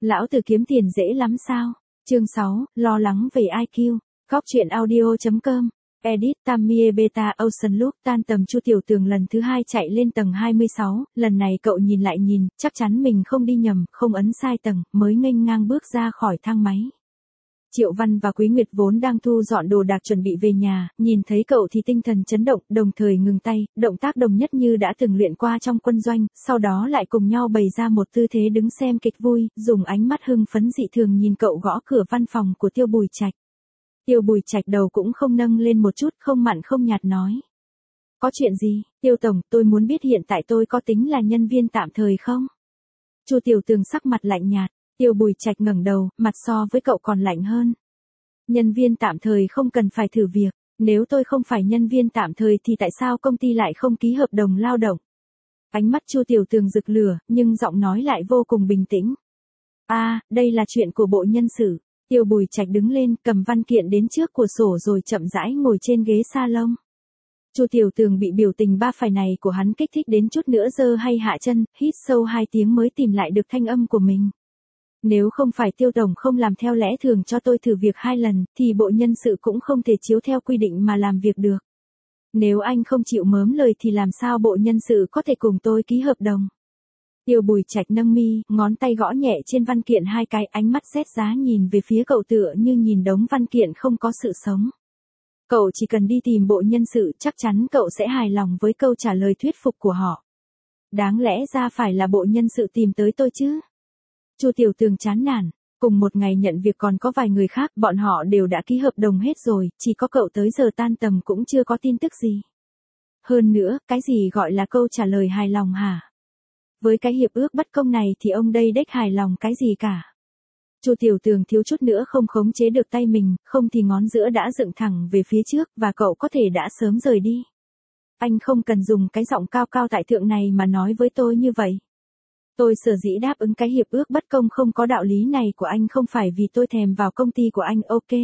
Lão tử kiếm tiền dễ lắm sao? Chương 6, lo lắng về IQ. Góc truyện audio.com. Edit Tamie Beta Ocean Loop. Tan tầm Chu Tiểu Tường lần thứ 2 chạy lên tầng 26, lần này cậu nhìn lại nhìn, chắc chắn mình không đi nhầm, không ấn sai tầng, mới nghênh ngang bước ra khỏi thang máy. Triệu Văn và Quý Nguyệt vốn đang thu dọn đồ đạc chuẩn bị về nhà, nhìn thấy cậu thì tinh thần chấn động, đồng thời ngừng tay, động tác đồng nhất như đã từng luyện qua trong quân doanh, sau đó lại cùng nhau bày ra một tư thế đứng xem kịch vui, dùng ánh mắt hưng phấn dị thường nhìn cậu gõ cửa văn phòng của Tiêu Bùi Trạch. Tiêu Bùi Trạch đầu cũng không nâng lên một chút, không mặn không nhạt nói. Có chuyện gì, Tiêu Tổng, tôi muốn biết hiện tại tôi có tính là nhân viên tạm thời không? Chu Tiểu Tường sắc mặt lạnh nhạt. Tiêu Bùi Trạch ngẩng đầu, mặt so với cậu còn lạnh hơn. Nhân viên tạm thời không cần phải thử việc, nếu tôi không phải nhân viên tạm thời thì tại sao công ty lại không ký hợp đồng lao động? Ánh mắt Chu Tiểu Tường rực lửa, nhưng giọng nói lại vô cùng bình tĩnh. Đây là chuyện của Bộ Nhân sự. Tiêu Bùi Trạch đứng lên, cầm văn kiện đến trước cửa sổ rồi chậm rãi ngồi trên ghế salon. Chu Tiểu Tường bị biểu tình ba phải này của hắn kích thích đến chút nữa giơ hay hạ chân, hít sâu 2 tiếng mới tìm lại được thanh âm của mình. Nếu không phải Tiêu Tổng không làm theo lẽ thường cho tôi thử việc 2 lần, thì Bộ Nhân sự cũng không thể chiếu theo quy định mà làm việc được. Nếu anh không chịu mớm lời thì làm sao Bộ Nhân sự có thể cùng tôi ký hợp đồng? Tiêu Bùi Trạch nâng mi, ngón tay gõ nhẹ trên văn kiện 2 cái, ánh mắt rét giá nhìn về phía cậu tựa như nhìn đống văn kiện không có sự sống. Cậu chỉ cần đi tìm Bộ Nhân sự, chắc chắn cậu sẽ hài lòng với câu trả lời thuyết phục của họ. Đáng lẽ ra phải là Bộ Nhân sự tìm tới tôi chứ? Chu Tiểu Tường chán nản, cùng một ngày nhận việc còn có vài người khác, bọn họ đều đã ký hợp đồng hết rồi, chỉ có cậu tới giờ tan tầm cũng chưa có tin tức gì. Hơn nữa, cái gì gọi là câu trả lời hài lòng hả? Với cái hiệp ước bất công này thì ông đây đếch hài lòng cái gì cả. Chu Tiểu Tường thiếu chút nữa không khống chế được tay mình, không thì ngón giữa đã dựng thẳng về phía trước và cậu có thể đã sớm rời đi. Anh không cần dùng cái giọng cao cao tại thượng này mà nói với tôi như vậy. Tôi sở dĩ đáp ứng cái hiệp ước bất công không có đạo lý này của anh không phải vì tôi thèm vào công ty của anh, ok.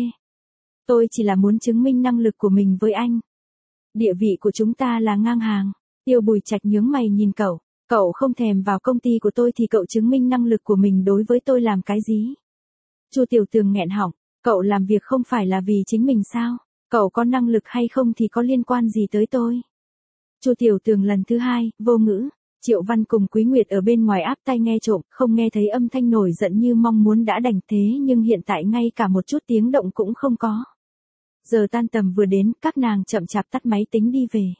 Tôi chỉ là muốn chứng minh năng lực của mình với anh. Địa vị của chúng ta là ngang hàng. Tiêu Bùi Trạch nhướng mày nhìn cậu. Cậu không thèm vào công ty của tôi thì cậu chứng minh năng lực của mình đối với tôi làm cái gì? Chu Tiểu Tường nghẹn họng. Cậu làm việc không phải là vì chính mình sao? Cậu có năng lực hay không thì có liên quan gì tới tôi? Chu Tiểu Tường lần thứ 2, vô ngữ. Triệu Văn cùng Quý Nguyệt ở bên ngoài áp tai nghe trộm, không nghe thấy âm thanh nổi giận như mong muốn đã đành thế nhưng hiện tại ngay cả một chút tiếng động cũng không có. Giờ tan tầm vừa đến, các nàng chậm chạp tắt máy tính đi về.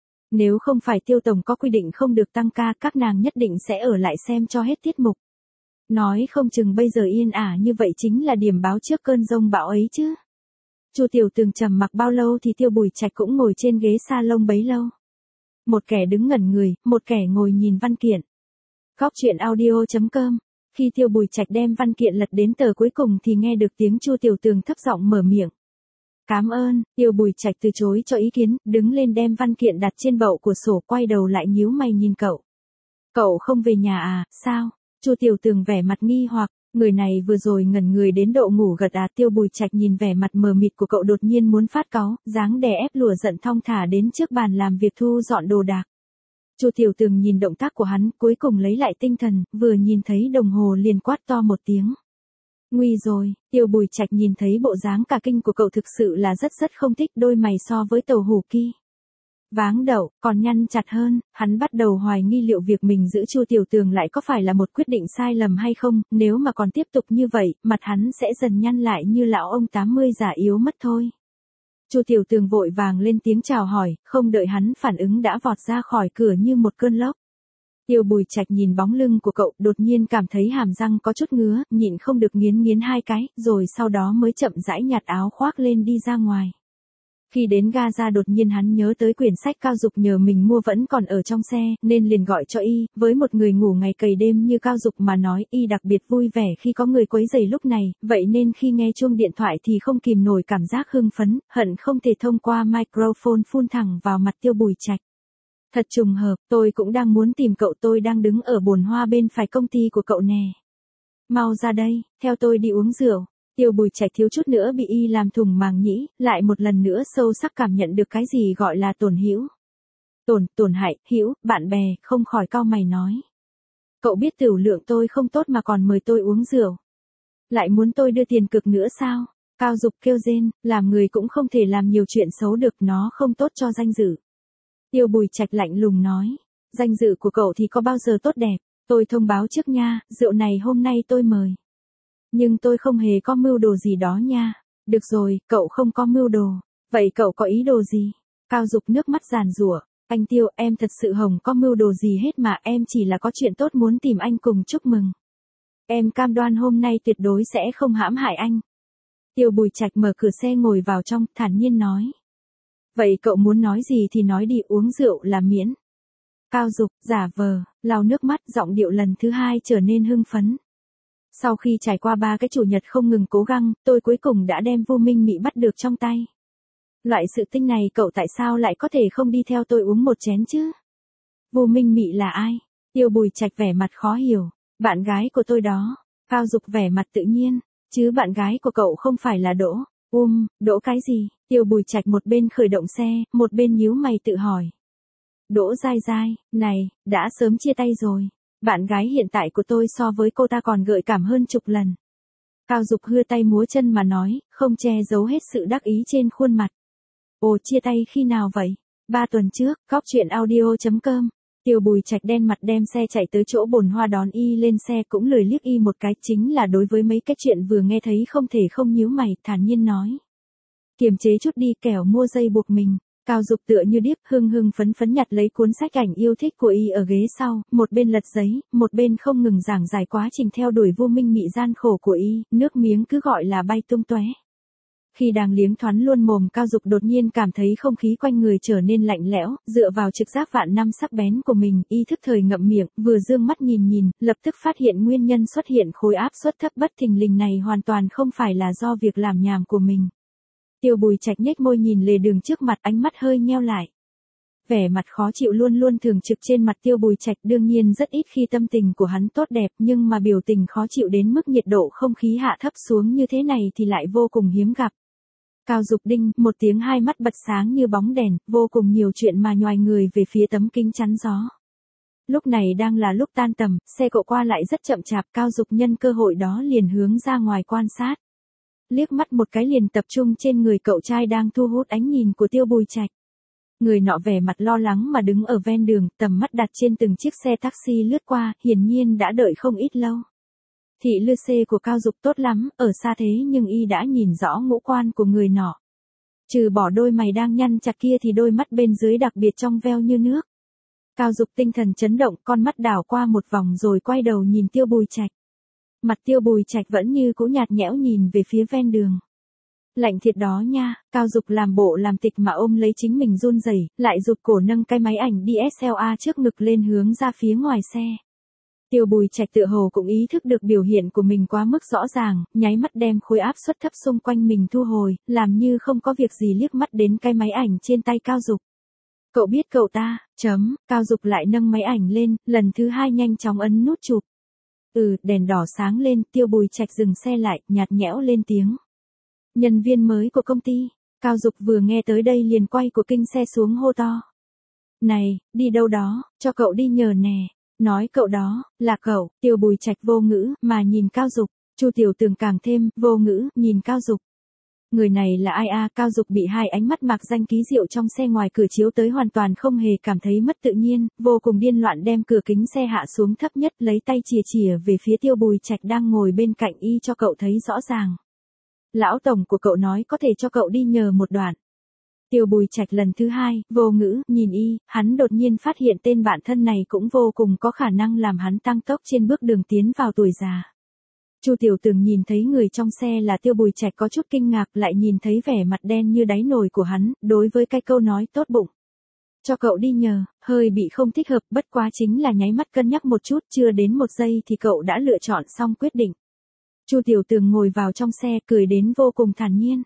Nếu không phải Tiêu Tổng có quy định không được tăng ca, các nàng nhất định sẽ ở lại xem cho hết tiết mục. Nói không chừng bây giờ yên ả như vậy chính là điểm báo trước cơn giông bão ấy chứ. Chu Tiểu Tường trầm mặc bao lâu thì Tiêu Bùi Trạch cũng ngồi trên ghế salon bấy lâu. Một kẻ đứng ngẩn người, một kẻ ngồi nhìn văn kiện. Góc truyện audio.com. Khi Tiêu Bùi Trạch đem văn kiện lật đến tờ cuối cùng thì nghe được tiếng Chu Tiểu Tường thấp giọng mở miệng. Cảm ơn. Tiêu Bùi Trạch từ chối cho ý kiến, đứng lên đem văn kiện đặt trên bậu của sổ, quay đầu lại nhíu mày nhìn cậu. Cậu không về nhà à, sao? Chu Tiểu Tường vẻ mặt nghi hoặc, người này vừa rồi ngẩn người đến độ ngủ gật à? Tiêu Bùi Trạch nhìn vẻ mặt mờ mịt của cậu đột nhiên muốn phát cáu, dáng đè ép lùa giận thong thả đến trước bàn làm việc thu dọn đồ đạc. Chu Tiểu Tường nhìn động tác của hắn, cuối cùng lấy lại tinh thần, vừa nhìn thấy đồng hồ liền quát to một tiếng. Nguy rồi. Tiêu Bùi Trạch nhìn thấy bộ dáng cả kinh của cậu thực sự là rất không thích, đôi mày so với tàu hủ ki váng đậu, còn nhăn chặt hơn, hắn bắt đầu hoài nghi liệu việc mình giữ Chu Tiểu Tường lại có phải là một quyết định sai lầm hay không, nếu mà còn tiếp tục như vậy, mặt hắn sẽ dần nhăn lại như lão ông 80 già yếu mất thôi. Chu Tiểu Tường vội vàng lên tiếng chào hỏi, không đợi hắn phản ứng đã vọt ra khỏi cửa như một cơn lốc. Tiêu Bùi Trạch nhìn bóng lưng của cậu, đột nhiên cảm thấy hàm răng có chút ngứa, nhịn không được nghiến 2 cái, rồi sau đó mới chậm rãi nhặt áo khoác lên đi ra ngoài. Khi đến ga đột nhiên hắn nhớ tới quyển sách Cao Dục nhờ mình mua vẫn còn ở trong xe, nên liền gọi cho Y, với một người ngủ ngày cày đêm như Cao Dục mà nói, Y đặc biệt vui vẻ khi có người quấy rầy lúc này, vậy nên khi nghe chuông điện thoại thì không kìm nổi cảm giác hưng phấn, hận không thể thông qua microphone phun thẳng vào mặt Tiêu Bùi Trạch. Thật trùng hợp, tôi cũng đang muốn tìm cậu, tôi đang đứng ở bồn hoa bên phải công ty của cậu nè. Mau ra đây, theo tôi đi uống rượu. Tiêu Bùi Trạch thiếu chút nữa bị Y làm thủng màng nhĩ, lại một lần nữa sâu sắc cảm nhận được cái gì gọi là tổn hữu. Tổn hại, hữu, bạn bè, không khỏi cau mày nói. Cậu biết tửu lượng tôi không tốt mà còn mời tôi uống rượu. Lại muốn tôi đưa tiền cược nữa sao? Cao Dục kêu rên, làm người cũng không thể làm nhiều chuyện xấu được, nó không tốt cho danh dự. Tiêu Bùi Trạch lạnh lùng nói, danh dự của cậu thì có bao giờ tốt đẹp, tôi thông báo trước nha, rượu này hôm nay tôi mời. Nhưng tôi không hề có mưu đồ gì đó nha. Được rồi, cậu không có mưu đồ. Vậy cậu có ý đồ gì? Cao Dục nước mắt giàn giụa. Anh Tiêu, em thật sự không có mưu đồ gì hết mà, em chỉ là có chuyện tốt muốn tìm anh cùng chúc mừng. Em cam đoan hôm nay tuyệt đối sẽ không hãm hại anh. Tiêu Bùi Trạch mở cửa xe ngồi vào trong, thản nhiên nói. Vậy cậu muốn nói gì thì nói đi, uống rượu là miễn. Cao Dục giả vờ, lau nước mắt, giọng điệu lần thứ hai trở nên hưng phấn. Sau khi trải qua 3 cái chủ nhật không ngừng cố gắng, tôi cuối cùng đã đem Vu Minh Mị bắt được trong tay. Loại sự tình này cậu tại sao lại có thể không đi theo tôi uống một chén chứ? Vu Minh Mị là ai? Tiêu Bùi Trạch vẻ mặt khó hiểu. Bạn gái của tôi đó. Cao Dục vẻ mặt tự nhiên. Chứ bạn gái của cậu không phải là Đỗ. Đỗ cái gì? Tiêu Bùi Trạch một bên khởi động xe, một bên nhíu mày tự hỏi. Đỗ Giai Giai, này, đã sớm chia tay rồi. Bạn gái hiện tại của tôi so với cô ta còn gợi cảm hơn chục lần. Cao Dục hưa tay múa chân mà nói, không che giấu hết sự đắc ý trên khuôn mặt. Ồ, chia tay khi nào vậy? 3 tuần trước, coctruyện.audio.com. Tiêu Bùi Trạch đen mặt đem xe chạy tới chỗ bồn hoa đón y lên xe, cũng lười liếc y một cái, chính là đối với mấy cái chuyện vừa nghe thấy không thể không nhíu mày, thản nhiên nói. Kiềm chế chút đi, kẻo mua dây buộc mình. Cao Dục tựa như điếc, hưng phấn nhặt lấy cuốn sách ảnh yêu thích của y ở ghế sau, một bên lật giấy, một bên không ngừng giảng giải quá trình theo đuổi Vu Minh Mị gian khổ của y, nước miếng cứ gọi là bay tung tóe. Khi đang liếng thoắn luôn mồm, Cao Dục đột nhiên cảm thấy không khí quanh người trở nên lạnh lẽo, dựa vào trực giác vạn năm sắc bén của mình, y thức thời ngậm miệng, vừa dương mắt nhìn, lập tức phát hiện nguyên nhân xuất hiện khối áp suất thấp bất thình lình này hoàn toàn không phải là do việc làm nhảm của mình. Tiêu Bùi Trạch nhếch môi nhìn lề đường trước mặt, ánh mắt hơi nheo lại. Vẻ mặt khó chịu luôn luôn thường trực trên mặt Tiêu Bùi Trạch, đương nhiên rất ít khi tâm tình của hắn tốt đẹp, nhưng mà biểu tình khó chịu đến mức nhiệt độ không khí hạ thấp xuống như thế này thì lại vô cùng hiếm gặp. Cao Dục đinh một tiếng, hai mắt bật sáng như bóng đèn, vô cùng nhiều chuyện mà nhoài người về phía tấm kính chắn gió. Lúc này đang là lúc tan tầm, xe cộ qua lại rất chậm chạp, Cao Dục nhân cơ hội đó liền hướng ra ngoài quan sát. Liếc mắt một cái liền tập trung trên người cậu trai đang thu hút ánh nhìn của Tiêu Bùi Trạch. Người nọ vẻ mặt lo lắng mà đứng ở ven đường, tầm mắt đặt trên từng chiếc xe taxi lướt qua, hiển nhiên đã đợi không ít lâu. Thị lực xe của Cao Dục tốt lắm, ở xa thế nhưng y đã nhìn rõ ngũ quan của người nọ. Trừ bỏ đôi mày đang nhăn chặt kia thì đôi mắt bên dưới đặc biệt trong veo như nước. Cao Dục tinh thần chấn động, con mắt đảo qua một vòng rồi quay đầu nhìn Tiêu Bùi Trạch. Mặt Tiêu Bùi Trạch vẫn như cũ nhạt nhẽo nhìn về phía ven đường. Lạnh thiệt đó nha, Cao Dục làm bộ làm tịch mà ôm lấy chính mình run rẩy, lại rụt cổ nâng cái máy ảnh DSLR trước ngực lên hướng ra phía ngoài xe. Tiêu Bùi Trạch tựa hồ cũng ý thức được biểu hiện của mình quá mức rõ ràng, nháy mắt đem khối áp suất thấp xung quanh mình thu hồi, làm như không có việc gì liếc mắt đến cái máy ảnh trên tay Cao Dục. Cậu biết cậu ta, Cao Dục lại nâng máy ảnh lên, lần thứ hai nhanh chóng ấn nút chụp. Đèn đỏ sáng lên, Tiêu Bùi Trạch dừng xe lại, nhạt nhẽo lên tiếng. Nhân viên mới của công ty. Cao Dục vừa nghe tới đây liền quay của kinh xe xuống hô to. Này, đi đâu đó, cho cậu đi nhờ nè. Nói cậu đó, là cậu. Tiêu Bùi Trạch vô ngữ, mà nhìn Cao Dục. Chu Tiểu Tường càng thêm, vô ngữ, nhìn Cao Dục. Người này là ai a? Cao Dục bị hai ánh mắt mạc danh ký diệu trong xe ngoài cửa chiếu tới hoàn toàn không hề cảm thấy mất tự nhiên, vô cùng điên loạn đem cửa kính xe hạ xuống thấp nhất, lấy tay chìa về phía Tiêu Bùi Trạch đang ngồi bên cạnh y cho cậu thấy rõ ràng. Lão tổng của cậu nói có thể cho cậu đi nhờ một đoạn. Tiêu Bùi Trạch lần thứ hai, vô ngữ, nhìn y, hắn đột nhiên phát hiện tên bạn thân này cũng vô cùng có khả năng làm hắn tăng tốc trên bước đường tiến vào tuổi già. Chu Tiểu Tường nhìn thấy người trong xe là Tiêu Bùi Trạch có chút kinh ngạc, lại nhìn thấy vẻ mặt đen như đáy nồi của hắn, đối với cái câu nói tốt bụng. Cho cậu đi nhờ, hơi bị không thích hợp, bất quá chính là nháy mắt cân nhắc một chút, chưa đến một giây thì cậu đã lựa chọn xong quyết định. Chu Tiểu Tường ngồi vào trong xe, cười đến vô cùng thản nhiên.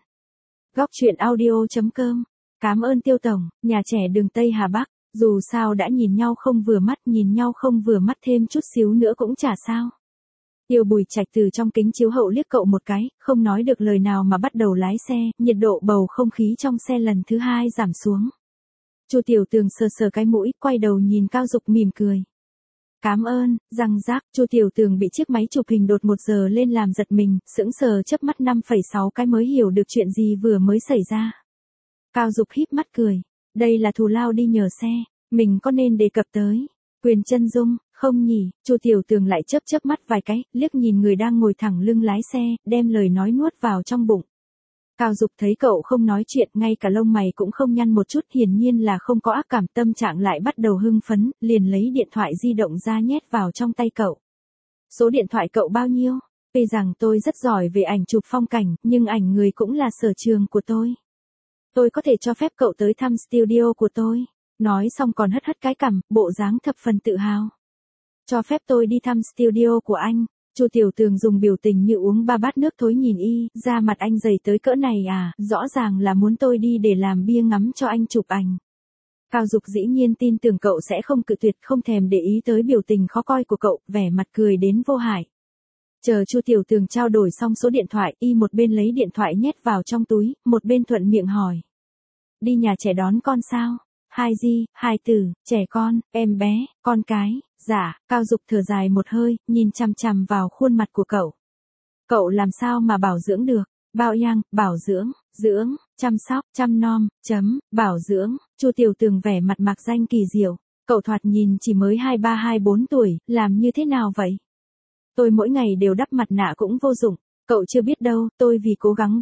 Goctruyện.audio.com. Cảm ơn Tiêu tổng, nhà trẻ đường Tây Hà Bắc, dù sao đã nhìn nhau không vừa mắt, nhìn nhau không vừa mắt thêm chút xíu nữa cũng chả sao. Tiêu Bùi Trạch từ trong kính chiếu hậu liếc cậu một cái, không nói được lời nào mà bắt đầu lái xe, nhiệt độ bầu không khí trong xe lần thứ hai giảm xuống. Chu Tiểu Tường sờ sờ cái mũi, quay đầu nhìn Cao Dục mỉm cười. Cảm ơn, răng rác, Chu Tiểu Tường bị chiếc máy chụp hình đột 1 giờ lên làm giật mình, sững sờ chớp mắt 5,6 cái mới hiểu được chuyện gì vừa mới xảy ra. Cao Dục híp mắt cười, đây là thù lao đi nhờ xe, mình có nên đề cập tới Quyền Chân Dung, không nhỉ? Chu Tiểu Tường lại chớp mắt vài cái, liếc nhìn người đang ngồi thẳng lưng lái xe, đem lời nói nuốt vào trong bụng. Cao Dục thấy cậu không nói chuyện, ngay cả lông mày cũng không nhăn một chút, hiển nhiên là không có ác cảm, tâm trạng lại bắt đầu hưng phấn, liền lấy điện thoại di động ra nhét vào trong tay cậu. Số điện thoại cậu bao nhiêu? Tuy rằng tôi rất giỏi về ảnh chụp phong cảnh, nhưng ảnh người cũng là sở trường của tôi. Tôi có thể cho phép cậu tới thăm studio của tôi. Nói xong còn hất hất cái cằm, bộ dáng thập phần tự hào. Cho phép tôi đi thăm studio của anh. Chu Tiểu Tường dùng biểu tình như uống 3 bát nước thối nhìn y, da mặt anh dày tới cỡ này à, rõ ràng là muốn tôi đi để làm bia ngắm cho anh chụp ảnh. Cao Dục dĩ nhiên tin tưởng cậu sẽ không cự tuyệt, không thèm để ý tới biểu tình khó coi của cậu, vẻ mặt cười đến vô hại. Chờ Chu Tiểu Tường trao đổi xong số điện thoại, y một bên lấy điện thoại nhét vào trong túi, một bên thuận miệng hỏi. Đi nhà trẻ đón con sao? Hai tử, trẻ con, em bé, con cái, dạ. Cao Dục thở dài một hơi, nhìn chằm chằm vào khuôn mặt của cậu. Cậu làm sao mà bảo dưỡng được? Bảo养, bảo dưỡng, chăm sóc, chăm nom, bảo dưỡng. Chu Tiểu Tường vẻ mặt mạc danh kỳ diệu. Cậu thoạt nhìn chỉ mới 23-24 tuổi, làm như thế nào vậy? Tôi mỗi ngày đều đắp mặt nạ cũng vô dụng. Cậu chưa biết đâu, tôi vì cố gắng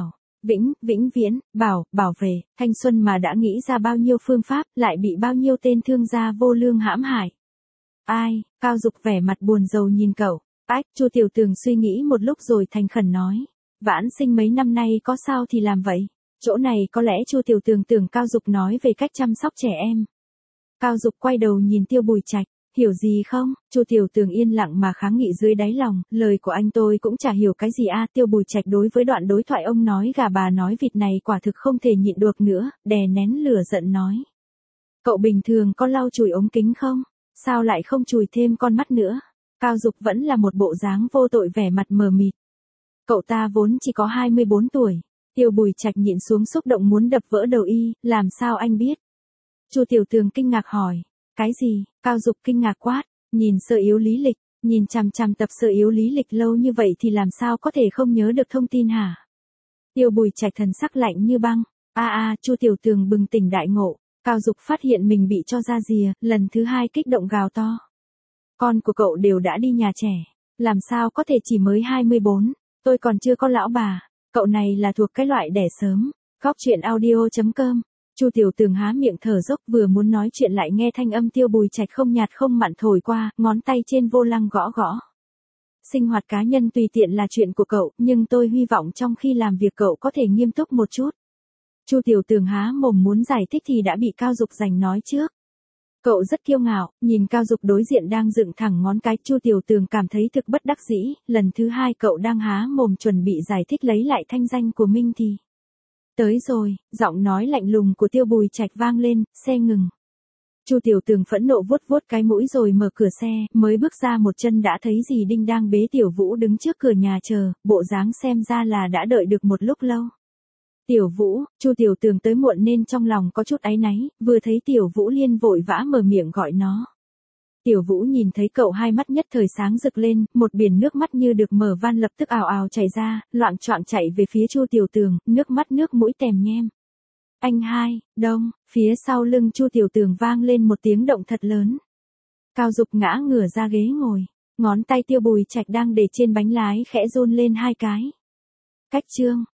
vĩnh viễn, bảo vệ, thanh xuân mà đã nghĩ ra bao nhiêu phương pháp, lại bị bao nhiêu tên thương gia vô lương hãm hại. Ai? Cao Dục vẻ mặt buồn rầu nhìn cậu. Chu Tiểu Tường suy nghĩ một lúc rồi thành khẩn nói. Vãn sinh mấy năm nay có sao thì làm vậy. Chỗ này có lẽ Chu Tiểu Tường tưởng Cao Dục nói về cách chăm sóc trẻ em. Cao Dục quay đầu nhìn Tiêu Bùi Trạch. Hiểu gì không? Chu Tiểu Tường yên lặng mà kháng nghị dưới đáy lòng, lời của anh tôi cũng chả hiểu cái gì a. Tiêu Bùi Trạch đối với đoạn đối thoại ông nói gà bà nói vịt này quả thực không thể nhịn được nữa, đè nén lửa giận nói. Cậu bình thường có lau chùi ống kính không? Sao lại không chùi thêm con mắt nữa? Cao Dục vẫn là một bộ dáng vô tội, vẻ mặt mờ mịt. Cậu ta vốn chỉ có 24 tuổi. Tiêu Bùi Trạch nhịn xuống xúc động muốn đập vỡ đầu y, làm sao anh biết? Chu Tiểu Tường kinh ngạc hỏi. Cái gì? Cao Dục kinh ngạc quát, nhìn sơ yếu lý lịch, nhìn chằm chằm tập sơ yếu lý lịch lâu như vậy thì làm sao có thể không nhớ được thông tin hả? Tiêu Bùi Trạch thần sắc lạnh như băng. Chu Tiểu Tường bừng tỉnh đại ngộ. Cao Dục phát hiện mình bị cho ra rìa, lần thứ 2 kích động gào to. Con của cậu đều đã đi nhà trẻ, làm sao có thể chỉ mới 24, tôi còn chưa có lão bà, cậu này là thuộc cái loại đẻ sớm. Góc truyện audio.com. Chu Tiểu Tường há miệng thở dốc, vừa muốn nói chuyện lại nghe thanh âm Tiêu Bùi Trạch không nhạt không mặn thổi qua, ngón tay trên vô lăng gõ gõ. Sinh hoạt cá nhân tùy tiện là chuyện của cậu, nhưng tôi hy vọng trong khi làm việc cậu có thể nghiêm túc một chút. Chu Tiểu Tường há mồm muốn giải thích thì đã bị Cao Dục giành nói trước. Cậu rất kiêu ngạo, nhìn Cao Dục đối diện đang dựng thẳng ngón cái, Chu Tiểu Tường cảm thấy thực bất đắc dĩ, lần thứ 2 cậu đang há mồm chuẩn bị giải thích lấy lại thanh danh của Minh thì. Tới rồi, giọng nói lạnh lùng của Tiêu Bùi Trạch vang lên, xe ngừng. Chu Tiểu Tường phẫn nộ vuốt vuốt cái mũi rồi mở cửa xe, mới bước ra một chân đã thấy dì Đinh đang bế Tiểu Vũ đứng trước cửa nhà chờ, bộ dáng xem ra là đã đợi được một lúc lâu. Tiểu Vũ, Chu Tiểu Tường tới muộn nên trong lòng có chút áy náy, vừa thấy Tiểu Vũ liền vội vã mở miệng gọi nó. Tiểu Vũ nhìn thấy cậu hai mắt nhất thời sáng rực lên, một biển nước mắt như được mở van lập tức ào ào chảy ra, loạng choạng chạy về phía Chu Tiểu Tường, nước mắt nước mũi tèm nhem. Anh hai, đông, phía sau lưng Chu Tiểu Tường vang lên một tiếng động thật lớn. Cao Dục ngã ngửa ra ghế ngồi, ngón tay Tiêu Bùi Trạch đang để trên bánh lái khẽ run lên 2 cái. Cách chương.